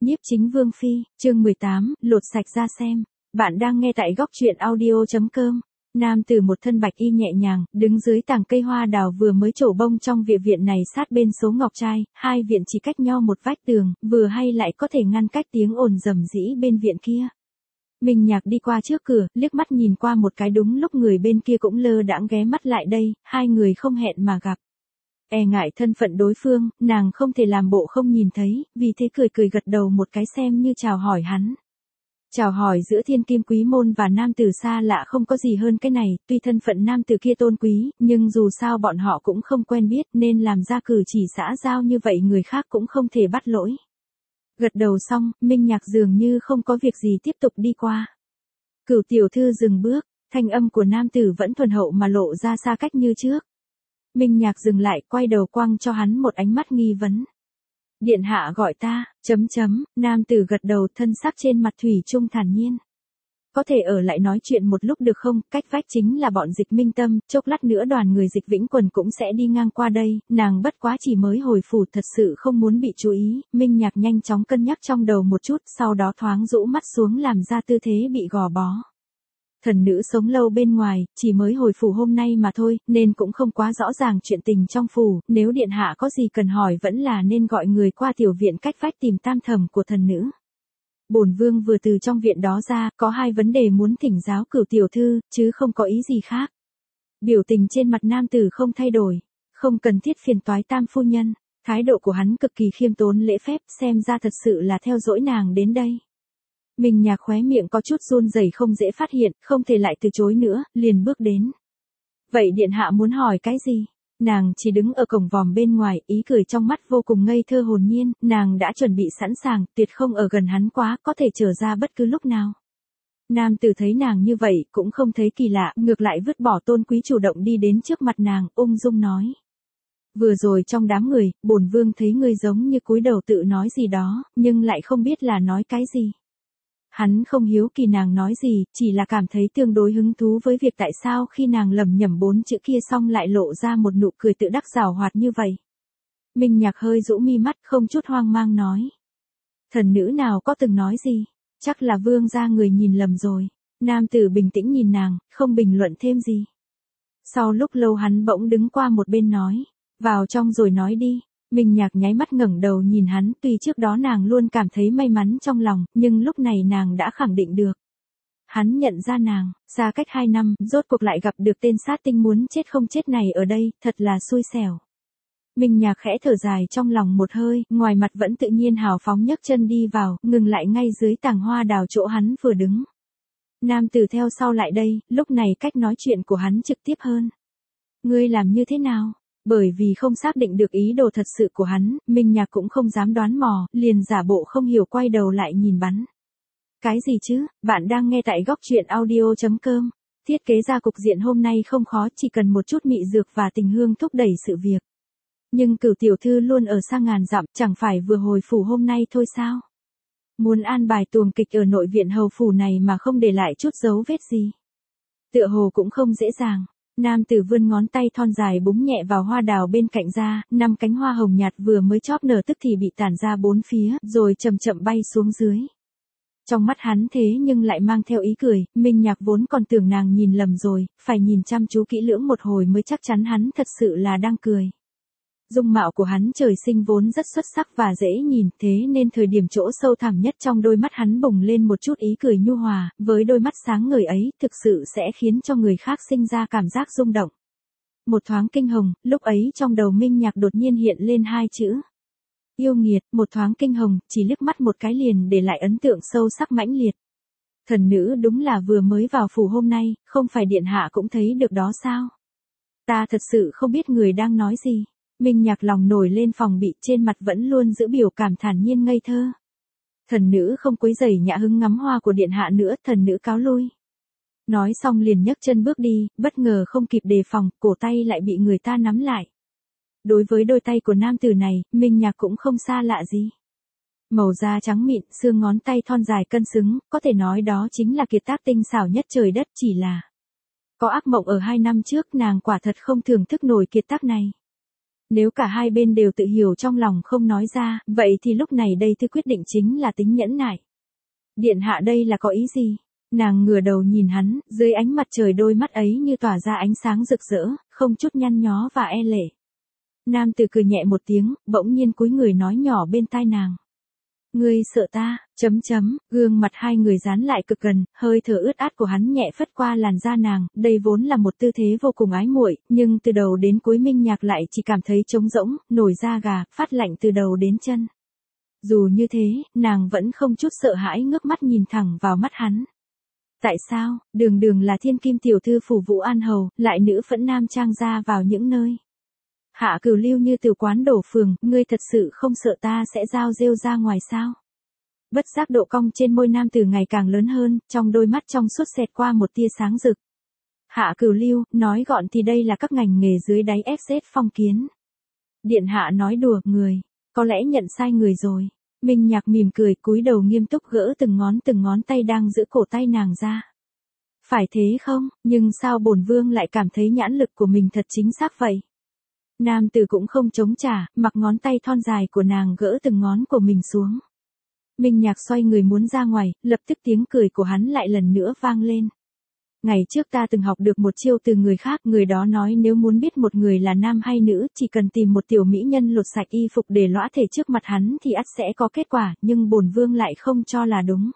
Nhiếp chính vương phi, chương 18, lột sạch ra xem. Bạn đang nghe tại góc truyện audio.com. Nam tử một thân bạch y nhẹ nhàng, đứng dưới tàng cây hoa đào vừa mới trổ bông trong viện này sát bên số ngọc trai, hai viện chỉ cách nhau một vách tường, vừa hay lại có thể ngăn cách tiếng ồn rầm rĩ bên viện kia. Minh Nhạc đi qua trước cửa, liếc mắt nhìn qua một cái đúng lúc người bên kia cũng lơ đãng ghé mắt lại đây, hai người không hẹn mà gặp. E ngại thân phận đối phương, nàng không thể làm bộ không nhìn thấy, vì thế cười cười gật đầu một cái xem như chào hỏi hắn. Chào hỏi giữa thiên kim quý môn và nam tử xa lạ không có gì hơn cái này, tuy thân phận nam tử kia tôn quý, nhưng dù sao bọn họ cũng không quen biết nên làm ra cử chỉ xã giao như vậy người khác cũng không thể bắt lỗi. Gật đầu xong, Minh Nhạc dường như không có việc gì tiếp tục đi qua. Cửu tiểu thư dừng bước, thanh âm của nam tử vẫn thuần hậu mà lộ ra xa cách như trước. Minh Nhạc dừng lại, quay đầu quăng cho hắn một ánh mắt nghi vấn. Điện hạ gọi ta, nam tử gật đầu, thân sắc trên mặt thủy chung thản nhiên. Có thể ở lại nói chuyện một lúc được không, cách vách chính là bọn Dịch Minh Tâm, chốc lát nữa đoàn người Dịch Vĩnh Quần cũng sẽ đi ngang qua đây, nàng bất quá chỉ mới hồi phủ thật sự không muốn bị chú ý, Minh Nhạc nhanh chóng cân nhắc trong đầu một chút, sau đó thoáng rũ mắt xuống làm ra tư thế bị gò bó. Thần nữ sống lâu bên ngoài, chỉ mới hồi phủ hôm nay mà thôi, nên cũng không quá rõ ràng chuyện tình trong phủ, nếu điện hạ có gì cần hỏi vẫn là nên gọi người qua tiểu viện cách vách tìm tam thẩm của thần nữ. Bổn vương vừa từ trong viện đó ra, có hai vấn đề muốn thỉnh giáo Cửu tiểu thư, chứ không có ý gì khác. Biểu tình trên mặt nam tử không thay đổi, không cần thiết phiền toái tam phu nhân, thái độ của hắn cực kỳ khiêm tốn lễ phép, xem ra thật sự là theo dõi nàng đến đây. Minh Nhạc khóe miệng có chút run rẩy không dễ phát hiện, không thể lại từ chối nữa, liền bước đến. Vậy điện hạ muốn hỏi cái gì? Nàng chỉ đứng ở cổng vòm bên ngoài, ý cười trong mắt vô cùng ngây thơ hồn nhiên, nàng đã chuẩn bị sẵn sàng, tuyệt không ở gần hắn quá, có thể trở ra bất cứ lúc nào. Nam tử thấy nàng như vậy, cũng không thấy kỳ lạ, ngược lại vứt bỏ tôn quý chủ động đi đến trước mặt nàng, ung dung nói. Vừa rồi trong đám người, bổn vương thấy ngươi giống như cúi đầu tự nói gì đó, nhưng lại không biết là nói cái gì. Hắn không hiếu kỳ nàng nói gì, chỉ là cảm thấy tương đối hứng thú với việc tại sao khi nàng lẩm nhẩm 4 chữ kia xong lại lộ ra một nụ cười tự đắc giảo hoạt như vậy. Minh Nhạc hơi rũ mi mắt không chút hoang mang nói. Thần nữ nào có từng nói gì, chắc là vương gia người nhìn lầm rồi. Nam tử bình tĩnh nhìn nàng, không bình luận thêm gì. Sau lúc lâu hắn bỗng đứng qua một bên nói, vào trong rồi nói đi. Minh Nhạc nháy mắt ngẩng đầu nhìn hắn, tuy trước đó nàng luôn cảm thấy may mắn trong lòng, nhưng lúc này nàng đã khẳng định được. Hắn nhận ra nàng, xa cách 2 năm, rốt cuộc lại gặp được tên sát tinh muốn chết không chết này ở đây, thật là xui xẻo. Minh Nhạc khẽ thở dài trong lòng một hơi, ngoài mặt vẫn tự nhiên hào phóng nhấc chân đi vào, ngừng lại ngay dưới tàng hoa đào chỗ hắn vừa đứng. Nam tử theo sau lại đây, lúc này cách nói chuyện của hắn trực tiếp hơn. Ngươi làm như thế nào? Bởi vì không xác định được ý đồ thật sự của hắn, Minh Nhạc cũng không dám đoán mò, liền giả bộ không hiểu quay đầu lại nhìn bắn. Cái gì chứ, bạn đang nghe tại góc truyện audio.com. Thiết kế ra cục diện hôm nay không khó, chỉ cần một chút mị dược và tình hương thúc đẩy sự việc. Nhưng Cửu tiểu thư luôn ở xa ngàn dặm, chẳng phải vừa hồi phủ hôm nay thôi sao? Muốn an bài tuồng kịch ở nội viện hầu phủ này mà không để lại chút dấu vết gì. Tựa hồ cũng không dễ dàng. Nam tử vươn ngón tay thon dài búng nhẹ vào hoa đào bên cạnh ra, 5 cánh hoa hồng nhạt vừa mới chóp nở tức thì bị tản ra 4 phía, rồi chậm chậm bay xuống dưới. Trong mắt hắn thế nhưng lại mang theo ý cười, Minh Nhạc vốn còn tưởng nàng nhìn lầm rồi, phải nhìn chăm chú kỹ lưỡng một hồi mới chắc chắn hắn thật sự là đang cười. Dung mạo của hắn trời sinh vốn rất xuất sắc và dễ nhìn, thế nên thời điểm chỗ sâu thẳm nhất trong đôi mắt hắn bùng lên một chút ý cười nhu hòa, với đôi mắt sáng ngời ấy, thực sự sẽ khiến cho người khác sinh ra cảm giác rung động. Một thoáng kinh hồng, lúc ấy trong đầu Minh Nhạc đột nhiên hiện lên 2 chữ. Yêu nghiệt, một thoáng kinh hồng, chỉ liếc mắt một cái liền để lại ấn tượng sâu sắc mãnh liệt. Thần nữ đúng là vừa mới vào phủ hôm nay, không phải điện hạ cũng thấy được đó sao? Ta thật sự không biết người đang nói gì. Minh Nhạc lòng nổi lên phòng bị, trên mặt vẫn luôn giữ biểu cảm thản nhiên ngây thơ. Thần nữ không quấy rầy nhã hứng ngắm hoa của điện hạ nữa, thần nữ cáo lui. Nói xong liền nhấc chân bước đi, bất ngờ không kịp đề phòng, cổ tay lại bị người ta nắm lại. Đối với đôi tay của nam tử này, Minh Nhạc cũng không xa lạ gì. Màu da trắng mịn, xương ngón tay thon dài cân xứng, có thể nói đó chính là kiệt tác tinh xảo nhất trời đất, chỉ là có ác mộng ở 2 năm trước nàng quả thật không thưởng thức nổi kiệt tác này. Nếu cả hai bên đều tự hiểu trong lòng không nói ra, vậy thì lúc này đây thứ quyết định chính là tính nhẫn nại. Điện hạ đây là có ý gì? Nàng ngửa đầu nhìn hắn, dưới ánh mặt trời đôi mắt ấy như tỏa ra ánh sáng rực rỡ, không chút nhăn nhó và e lệ. Nam tử cười nhẹ một tiếng, bỗng nhiên cúi người nói nhỏ bên tai nàng. Ngươi sợ ta, gương mặt hai người dán lại cực gần, hơi thở ướt át của hắn nhẹ phất qua làn da nàng, đây vốn là một tư thế vô cùng ái muội, nhưng từ đầu đến cuối Minh Nhạc lại chỉ cảm thấy trống rỗng, nổi da gà, phát lạnh từ đầu đến chân. Dù như thế, nàng vẫn không chút sợ hãi ngước mắt nhìn thẳng vào mắt hắn. Tại sao, đường đường là thiên kim tiểu thư phủ Vũ An Hầu, lại nữ phẫn nam trang ra vào những nơi. Hạ Cửu Lưu như từ quán đổ phường, ngươi thật sự không sợ ta sẽ giao rêu ra ngoài sao? Bất giác độ cong trên môi nam tử ngày càng lớn hơn, trong đôi mắt trong suốt xẹt qua một tia sáng rực. Hạ Cửu Lưu, nói gọn thì đây là các ngành nghề dưới đáy FZ Phong Kiến. Điện hạ nói đùa, người, có lẽ nhận sai người rồi. Minh Nhạc mỉm cười, cúi đầu nghiêm túc gỡ từng ngón tay đang giữ cổ tay nàng ra. Phải thế không, nhưng sao bổn vương lại cảm thấy nhãn lực của mình thật chính xác vậy? Nam tử cũng không chống trả, mặc ngón tay thon dài của nàng gỡ từng ngón của mình xuống. Minh Nhạc xoay người muốn ra ngoài, lập tức tiếng cười của hắn lại lần nữa vang lên. Ngày trước ta từng học được một chiêu từ người khác, người đó nói nếu muốn biết một người là nam hay nữ, chỉ cần tìm một tiểu mỹ nhân lột sạch y phục để lõa thể trước mặt hắn thì ắt sẽ có kết quả, nhưng bổn vương lại không cho là đúng.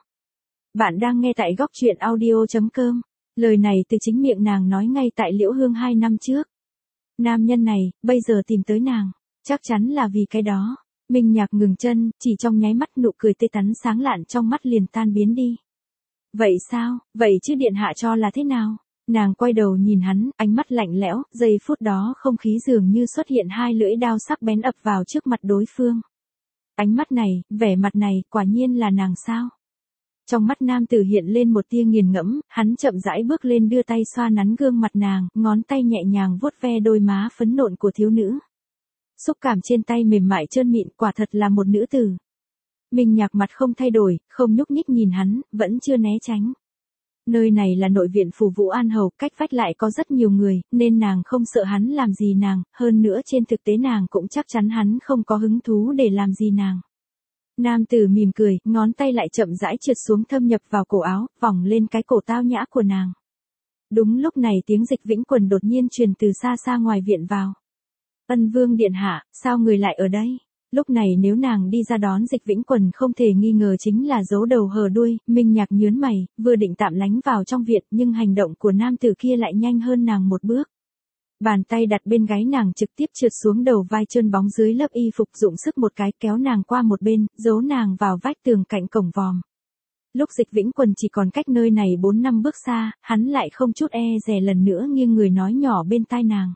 Bạn đang nghe tại góc truyện audio.com. Lời này từ chính miệng nàng nói ngay tại Liễu Hương 2 năm trước. Nam nhân này, bây giờ tìm tới nàng, chắc chắn là vì cái đó. Minh Nhạc ngừng chân, chỉ trong nháy mắt nụ cười tươi tắn sáng lạn trong mắt liền tan biến đi. Vậy sao, vậy chứ điện hạ cho là thế nào? Nàng quay đầu nhìn hắn, ánh mắt lạnh lẽo, giây phút đó không khí dường như xuất hiện hai lưỡi đao sắc bén ập vào trước mặt đối phương. Ánh mắt này, vẻ mặt này, quả nhiên là nàng sao? Trong mắt nam tử hiện lên một tia nghiền ngẫm, hắn chậm rãi bước lên đưa tay xoa nắn gương mặt nàng, ngón tay nhẹ nhàng vuốt ve đôi má phấn nộn của thiếu nữ. Xúc cảm trên tay mềm mại trơn mịn, quả thật là một nữ tử. Minh Nhạc mặt không thay đổi, không nhúc nhích nhìn hắn, vẫn chưa né tránh. Nơi này là nội viện phủ Vũ An Hầu, cách vách lại có rất nhiều người, nên nàng không sợ hắn làm gì nàng, hơn nữa trên thực tế nàng cũng chắc chắn hắn không có hứng thú để làm gì nàng. Nam tử mỉm cười, ngón tay lại chậm rãi trượt xuống thâm nhập vào cổ áo, vòng lên cái cổ tao nhã của nàng. Đúng lúc này tiếng Dịch Vĩnh Quần đột nhiên truyền từ xa xa ngoài viện vào. Ân vương điện hạ, sao người lại ở đây? Lúc này nếu nàng đi ra đón Dịch Vĩnh Quần không thể nghi ngờ chính là giấu đầu hở đuôi, Minh Nhạc nhớn mày, vừa định tạm lánh vào trong viện nhưng hành động của nam tử kia lại nhanh hơn nàng một bước. Bàn tay đặt bên gáy nàng trực tiếp trượt xuống đầu vai trơn bóng dưới lớp y phục dụng sức một cái kéo nàng qua một bên, giấu nàng vào vách tường cạnh cổng vòm. Lúc Dịch Vĩnh Quần chỉ còn cách nơi này 4 năm bước xa, hắn lại không chút e dè lần nữa nghiêng người nói nhỏ bên tai nàng.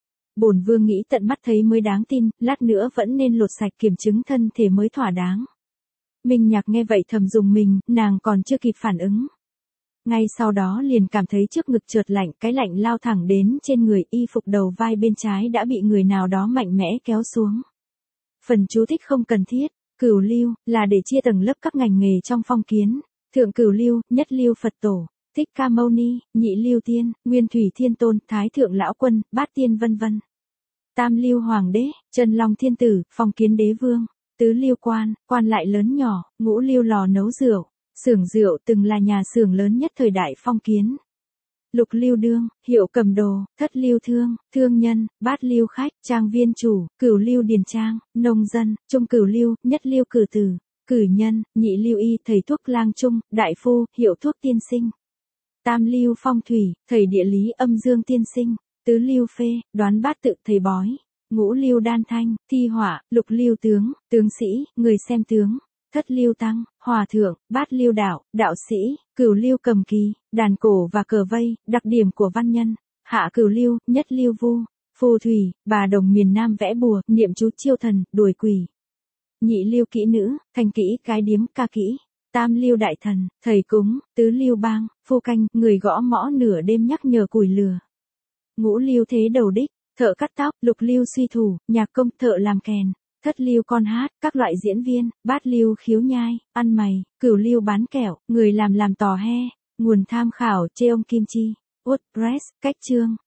Bổn vương nghĩ tận mắt thấy mới đáng tin, lát nữa vẫn nên lột sạch kiểm chứng thân thể mới thỏa đáng. Minh Nhạc nghe vậy thầm dùng mình, nàng còn chưa kịp phản ứng. Ngay sau đó liền cảm thấy trước ngực chợt lạnh, cái lạnh lao thẳng đến trên người, y phục đầu vai bên trái đã bị người nào đó mạnh mẽ kéo xuống. Phần chú thích không cần thiết, Cửu Lưu, là để chia tầng lớp các ngành nghề trong phong kiến. Thượng Cửu Lưu, nhất Lưu Phật Tổ, Thích Ca Mâu Ni, Nhị Lưu Tiên, Nguyên Thủy Thiên Tôn, Thái Thượng Lão Quân, Bát Tiên vân vân. Tam Lưu Hoàng Đế, Trần Long Thiên Tử, Phong Kiến Đế Vương, Tứ Lưu Quan, quan lại lớn nhỏ, Ngũ Lưu lò nấu rượu, xưởng rượu từng là nhà xưởng lớn nhất thời đại phong kiến. Lục Lưu Đương, hiệu cầm đồ, Thất Lưu Thương, thương nhân, Bát Lưu Khách, trang viên chủ, Cửu Lưu Điền Trang, nông dân, Trung Cửu Lưu, Nhất Lưu Cử Tử, cử nhân, Nhị Lưu Y, thầy thuốc lang trung, đại phu, hiệu thuốc tiên sinh. Tam Lưu Phong Thủy, thầy địa lý âm dương tiên sinh. Tứ Lưu Phê, đoán bát tự thầy bói. Ngũ Lưu Đan Thanh, thi họa. Lục Lưu Tướng, tướng sĩ, người xem tướng. Thất Lưu Tăng, hòa thượng. Bát Lưu Đạo, đạo sĩ. Cửu Lưu Cầm Kỳ, đàn cổ và cờ vây, đặc điểm của văn nhân. Hạ Cửu Lưu, Nhất Lưu Vu, phù thủy, bà đồng miền Nam vẽ bùa, niệm chú chiêu thần, đuổi quỷ. Nhị Lưu Kỹ Nữ, thành kỹ, cái điếm, ca kỹ. Tam Lưu Đại Thần, thầy cúng. Tứ Lưu Bang, phu canh, người gõ mõ nửa đêm nhắc nhở củi lửa. Ngũ Lưu Thế Đầu Đích, thợ cắt tóc. Lục Lưu Suy Thủ, nhạc công, thợ làm kèn. Thất Lưu Con Hát, các loại diễn viên. Bát Lưu Khiếu Nhai, ăn mày. Cửu Lưu Bán Kẹo, người làm tò he. Nguồn tham khảo, Cheong Kim Chi, WordPress, cách chương.